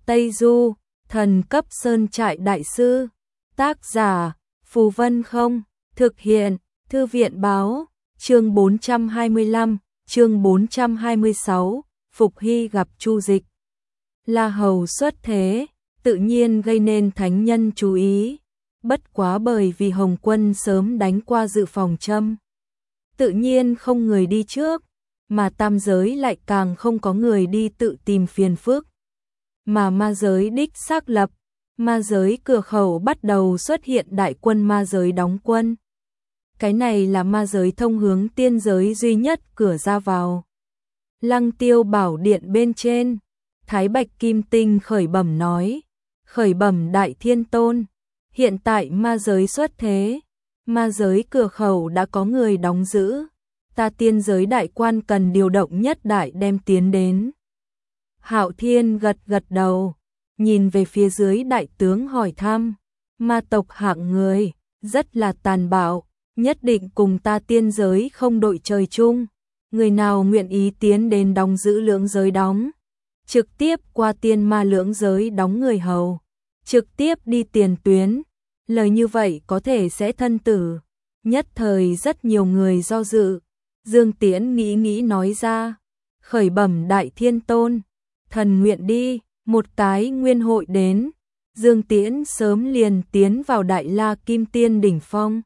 Tây Du, thần cấp sơn trại đại sư. Tác giả, Phù Vân Không. Thực hiện, Thư viện báo. Chương 425, chương 426, Phục Hy gặp Chu Dịch. La Hầu xuất thế, tự nhiên gây nên thánh nhân chú ý. Bất quá bởi vì Hồng Quân sớm đánh qua dự phòng châm, tự nhiên không người đi trước, mà tam giới lại càng không có người đi tự tìm phiền phức. Mà ma giới đích xác lập, ma giới cửa khẩu bắt đầu xuất hiện đại quân ma giới đóng quân. Cái này là ma giới thông hướng tiên giới duy nhất cửa ra vào. Lăng Tiêu bảo điện bên trên, Thái Bạch Kim Tinh khởi bẩm nói, khởi bẩm Đại Thiên Tôn, hiện tại ma giới xuất thế, ma giới cửa khẩu đã có người đóng giữ, ta tiên giới đại quan cần điều động nhất đại đem tiến đến. Hạo Thiên gật gật đầu, nhìn về phía dưới đại tướng hỏi thăm, ma tộc hạng người, rất là tàn bạo, nhất định cùng ta tiên giới không đội trời chung, người nào nguyện ý tiến đến đóng giữ lưỡng giới đóng, trực tiếp qua tiên ma lưỡng giới đóng người hầu, trực tiếp đi tiền tuyến, lời như vậy có thể sẽ thân tử. Nhất thời rất nhiều người do dự, Dương Tiễn nghĩ nói ra, khởi bẩm Đại Thiên Tôn, thần nguyện đi. Một cái nguyên hội đến, Dương Tiễn sớm liền tiến vào Đại La Kim Tiên đỉnh phong,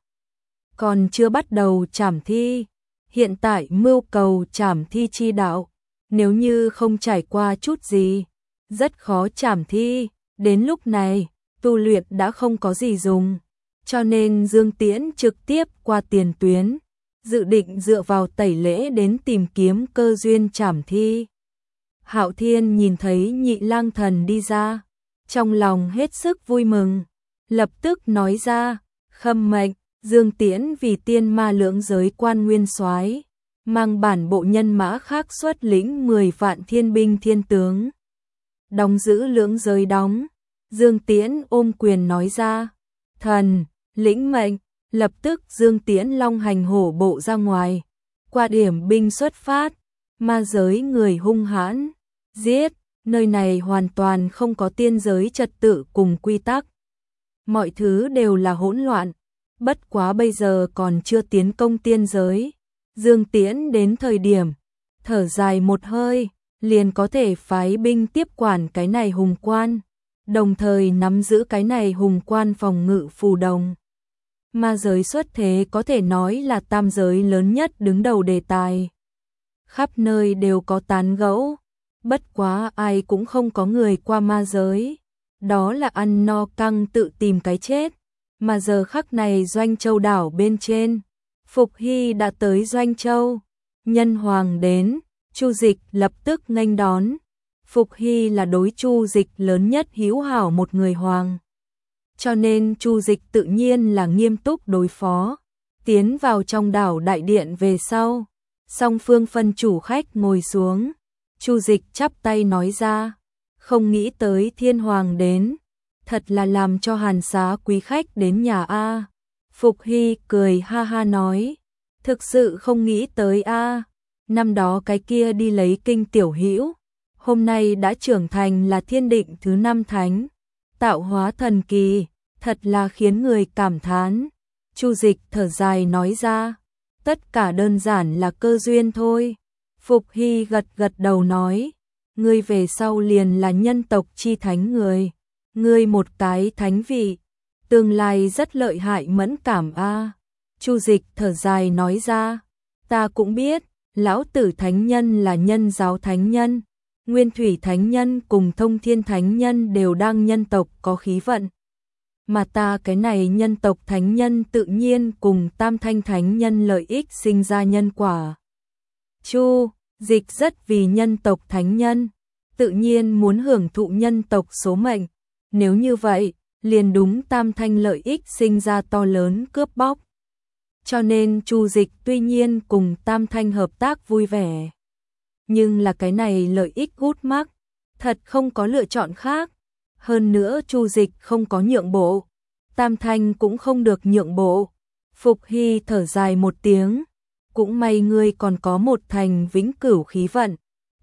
còn chưa bắt đầu trảm thi, hiện tại mưu cầu trảm thi chi đạo, nếu như không trải qua chút gì, rất khó trảm thi, đến lúc này, tu luyện đã không có gì dùng, cho nên Dương Tiễn trực tiếp qua tiền tuyến, dự định dựa vào tẩy lễ đến tìm kiếm cơ duyên trảm thi. Hạo Thiên nhìn thấy Nhị Lang Thần đi ra, trong lòng hết sức vui mừng, lập tức nói ra, khâm mệnh, Dương Tiễn vì tiên ma lưỡng giới quan nguyên soái, mang bản bộ nhân mã khác xuất lĩnh 10 vạn thiên binh thiên tướng, đóng giữ lưỡng giới đóng. Dương Tiễn ôm quyền nói ra, thần, lĩnh mệnh, lập tức Dương Tiễn long hành hổ bộ ra ngoài, qua điểm binh xuất phát, ma giới người hung hãn, giết, nơi này hoàn toàn không có tiên giới trật tự cùng quy tắc. Mọi thứ đều là hỗn loạn, bất quá bây giờ còn chưa tiến công tiên giới. Dương Tiễn đến thời điểm, thở dài một hơi, liền có thể phái binh tiếp quản cái này hùng quan, đồng thời nắm giữ cái này hùng quan phòng ngự phù đồng. Ma giới xuất thế có thể nói là tam giới lớn nhất đứng đầu đề tài. Khắp nơi đều có tán gẫu, bất quá ai cũng không có người qua ma giới. Đó là ăn no căng tự tìm cái chết. Mà giờ khắc này Doanh Châu đảo bên trên, Phục Hy đã tới Doanh Châu. Nhân hoàng đến, Chu Dịch lập tức nghênh đón. Phục Hy là đối Chu Dịch lớn nhất hữu hảo một người hoàng, cho nên Chu Dịch tự nhiên là nghiêm túc đối phó. Tiến vào trong đảo đại điện về sau, song phương phân chủ khách ngồi xuống, Chu Dịch chắp tay nói ra, không nghĩ tới Thiên Hoàng đến, thật là làm cho hàn xá quý khách đến nhà a. Phục Hy cười ha ha nói, thực sự không nghĩ tới a, năm đó cái kia đi lấy kinh tiểu hữu, hôm nay đã trưởng thành là thiên định thứ 5 thánh, tạo hóa thần kỳ, thật là khiến người cảm thán. Chu Dịch thở dài nói ra, tất cả đơn giản là cơ duyên thôi. Phục Hy gật gật đầu nói, ngươi về sau liền là nhân tộc chi thánh người, ngươi một cái thánh vị, tương lai rất lợi hại mẫn cảm a. Chu Dịch thở dài nói ra, ta cũng biết, lão tử thánh nhân là nhân giáo thánh nhân, nguyên thủy thánh nhân cùng thông thiên thánh nhân đều đang nhân tộc có khí vận. Mà ta cái này nhân tộc thánh nhân tự nhiên cùng tam thanh thánh nhân lợi ích sinh ra nhân quả. Chu Dịch rất vì nhân tộc thánh nhân, tự nhiên muốn hưởng thụ nhân tộc số mệnh, nếu như vậy, liền đúng tam thanh lợi ích sinh ra to lớn cướp bóc. Cho nên Chu Dịch tuy nhiên cùng tam thanh hợp tác vui vẻ, nhưng là cái này lợi ích gút mắc, thật không có lựa chọn khác. Hơn nữa Chu Dịch không có nhượng bộ, tam thanh cũng không được nhượng bộ. Phục Hy thở dài một tiếng, cũng may ngươi còn có một thành vĩnh cửu khí vận,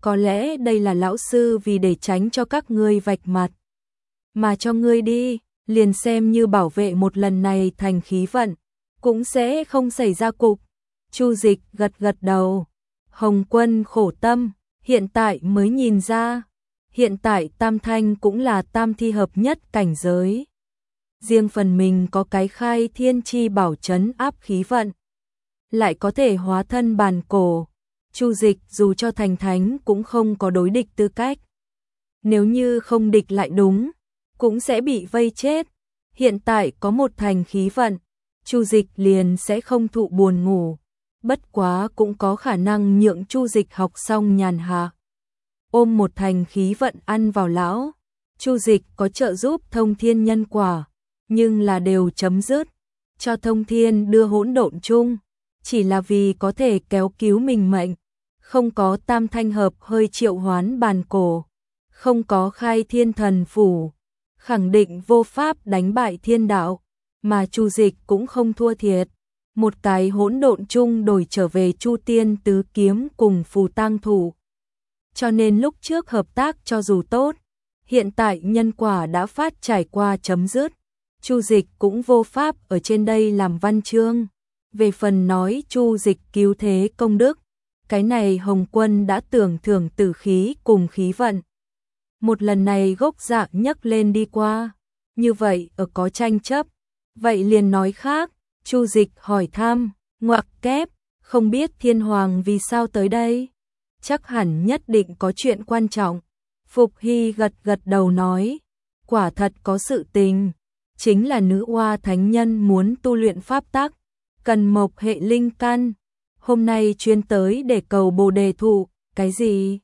có lẽ đây là lão sư vì để tránh cho các ngươi vạch mặt. Mà cho ngươi đi, liền xem như bảo vệ một lần này thành khí vận, cũng sẽ không xảy ra cục. Chu Dịch gật gật đầu. Hồng Quân khổ tâm, hiện tại mới nhìn ra. Hiện tại Tam Thanh cũng là tam thi hợp nhất cảnh giới. Riêng phần mình có cái khai thiên chi bảo trấn áp khí vận, lại có thể hóa thân bàn cổ. Chu Dịch dù cho thành thánh cũng không có đối địch tư cách. Nếu như không địch lại đúng, cũng sẽ bị vây chết. Hiện tại có một thành khí vận, Chu Dịch liền sẽ không thụ buồn ngủ. Bất quá cũng có khả năng nhượng Chu Dịch học xong nhàn hạ. Ôm một thành khí vận ăn vào lão. Chu Dịch có trợ giúp thông thiên nhân quả, nhưng là đều chấm dứt. Cho thông thiên đưa hỗn độn chung, chỉ là vì có thể kéo cứu mình mệnh. Không có tam thanh hợp hơi triệu hoán bàn cổ, không có khai thiên thần phủ, khẳng định vô pháp đánh bại thiên đạo, mà Chu Dịch cũng không thua thiệt. Một cái hỗn độn chung đổi trở về Chu Tiên tứ kiếm cùng phù tang thủ. Cho nên lúc trước hợp tác cho dù tốt, hiện tại nhân quả đã phát trải qua chấm dứt. Chu Dịch cũng vô pháp ở trên đây làm văn chương. Về phần nói Chu Dịch cứu thế công đức, cái này Hồng Quân đã tưởng thưởng tử khí cùng khí vận. Một lần này gốc dạ nhấc lên đi qua, như vậy ở có tranh chấp, vậy liền nói khác. Chu Dịch hỏi thăm, ngoặc kép, không biết Thiên Hoàng vì sao tới đây? Chắc hẳn nhất định có chuyện quan trọng. Phục Hy gật gật đầu nói, quả thật có sự tình, chính là nữ oa thánh nhân muốn tu luyện pháp tắc, cần mộc hệ linh căn. Hôm nay chuyên tới để cầu Bồ Đề thụ. Cái gì?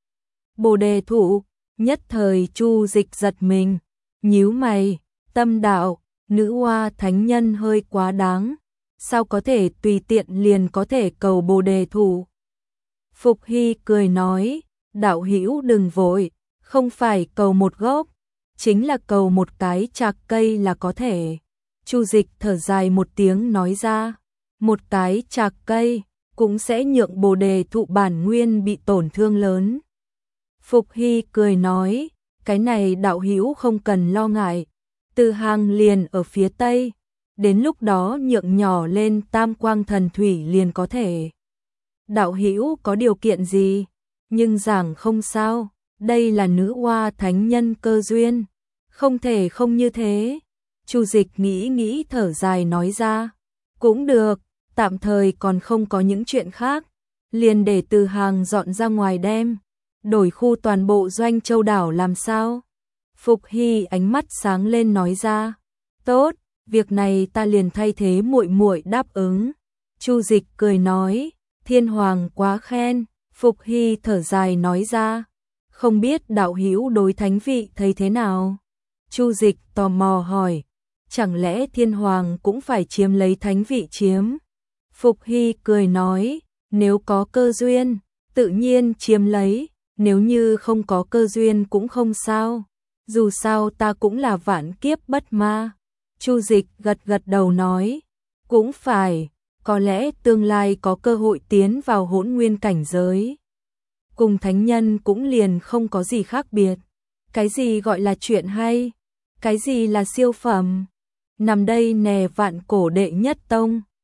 Bồ Đề thụ? Nhất thời Chu Dịch giật mình, nhíu mày, tâm đạo, nữ oa thánh nhân hơi quá đáng, sao có thể tùy tiện liền có thể cầu Bồ Đề thụ? Phục Hy cười nói, đạo hữu đừng vội, không phải cầu một gốc, chính là cầu một cái chạc cây là có thể. Chu Dịch thở dài một tiếng nói ra, một cái chạc cây cũng sẽ nhượng Bồ Đề thụ bản nguyên bị tổn thương lớn. Phục Hy cười nói, cái này đạo hữu không cần lo ngại, Từ Hàng liền ở phía tây, đến lúc đó nhượng nhỏ lên Tam Quang Thần Thủy liền có thể. Đạo hữu có điều kiện gì? Nhưng giảng không sao, đây là nữ oa thánh nhân cơ duyên, không thể không như thế. Chu Dịch nghĩ nghĩ thở dài nói ra, cũng được, tạm thời còn không có những chuyện khác, liền để Từ Hàng dọn ra ngoài đem, đổi khu toàn bộ Doanh Châu đảo làm sao? Phục Hy ánh mắt sáng lên nói ra, tốt, việc này ta liền thay thế muội muội đáp ứng. Chu Dịch cười nói, Thiên Hoàng quá khen. Phục Hy thở dài nói ra, không biết đạo hữu đối thánh vị thấy thế nào? Chu Dịch tò mò hỏi, chẳng lẽ Thiên Hoàng cũng phải chiếm lấy thánh vị chiếm? Phục Hy cười nói, nếu có cơ duyên, tự nhiên chiếm lấy, nếu như không có cơ duyên cũng không sao, dù sao ta cũng là vạn kiếp bất ma. Chu Dịch gật gật đầu nói, cũng phải, có lẽ tương lai có cơ hội tiến vào hỗn nguyên cảnh giới. Cùng thánh nhân cũng liền không có gì khác biệt. Cái gì gọi là chuyện hay? Cái gì là siêu phẩm? Nằm đây nè vạn cổ đệ nhất tông.